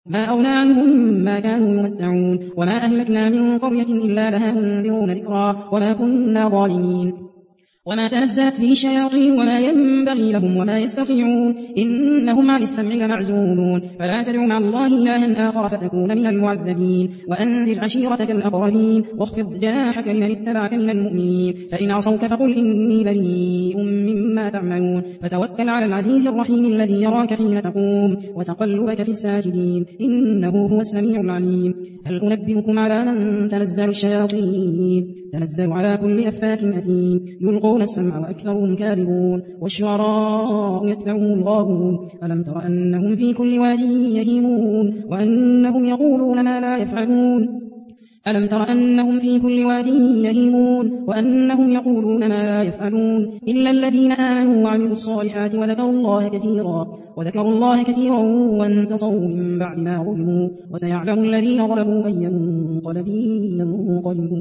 ما أغنى عنهم ما كانوا يمتعون وما أهلكنا من قرية إلا لها منذرون ذكرا وما كنا ظالمين وما تنزلت به الشياطين وما ينبغي لهم وما يستطيعون إنهم عن السمع لمعزولون فلا تدع مع الله إلها آخر فتكون من المعذبين وأنذر عشيرتك الأقربين واخفض جناحك لمن اتبعك من المؤمنين فإن عصوك فقل إني بريء مما تعملون فتوكل على العزيز الرحيم الذي يراك حين تقوم وتقلبك في الساجدين إنه هو السميع العليم هل أنبئكم على من تنزل الشياطين تنزل على كل أفاك أثيم يلقون السمع وأكثرهم كاذبون والشعراء يتبعهم الغاوون ألم تر أنهم في كل واد يهيمون وأنهم يقولون ما لا يفعلون ألم تر أنهم في كل واد يهيمون وأنهم يقولون ما لا يفعلون إلا الذين آمنوا وعملوا الصالحات وذكروا الله كثيرا وانتصروا من بعد ما ظلموا وسيعلم الذين ظلموا أي منقلب ينقلبون